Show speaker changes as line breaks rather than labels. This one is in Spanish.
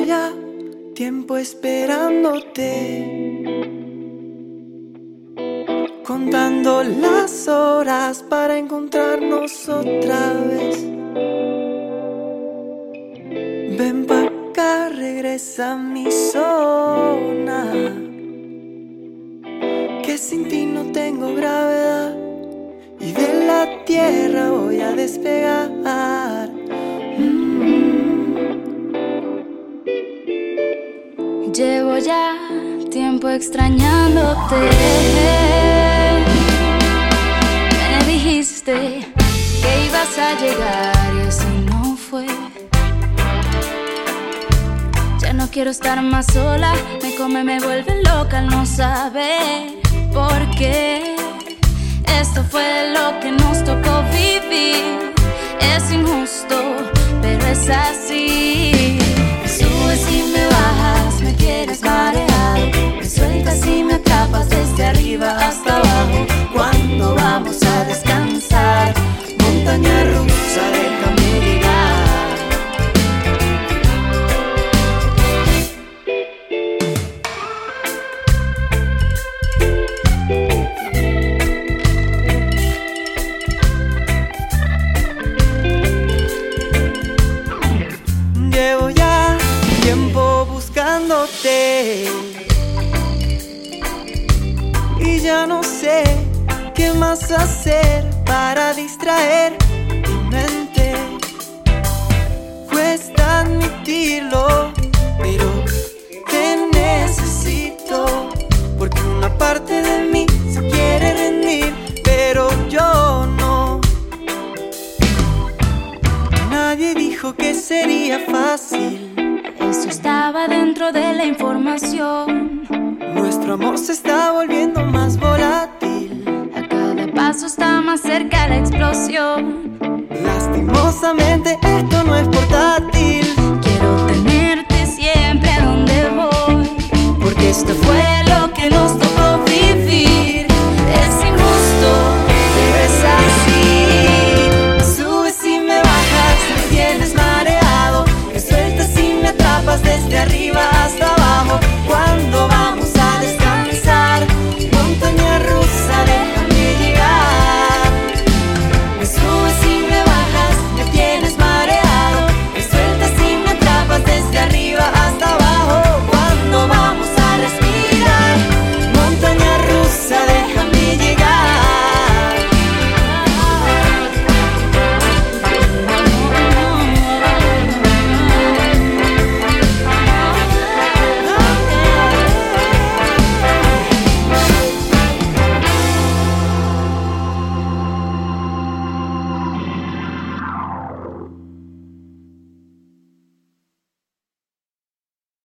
ya tiempo esperándote, contando las horas para encontrarnos otra vez. Ven pa' acá, regresa a mi zona, que sin ti no tengo gravedad y de la tierra voy a despegar.
Llevo ya tiempo extrañándote. Me dijiste que ibas a llegar y así no fue. Ya no quiero estar más sola, me come, me vuelve loca al no saber por qué. Esto fue lo que nos tocó vivir. Es injusto, pero es así. Me subes y me bajas, me tienes mareado, me sueltas y me atrapas desde arriba hasta abajo. ¿Cuándo vamos a descansar? Montaña rusa, déjame llegar.
Llevo ya tiempo buscándote y ya no sé qué más hacer para distraer mi mente. Cuesta admitirlo, pero te necesito, porque una parte de mí se quiere rendir, pero yo no. Nadie dijo que sería fácil.
Eso estaba dentro de la información.
Nuestro amor se está volviendo más volátil.
A cada paso está más cerca la explosión.
Lastimosamente esto no es portátil.
Quiero tenerte siempre a donde voy, porque esto fue lo que nos tocó vivir. Es injusto, pero es así.
Me subes y me bajas, me tienes mareado, me sueltas y me atrapas desde arriba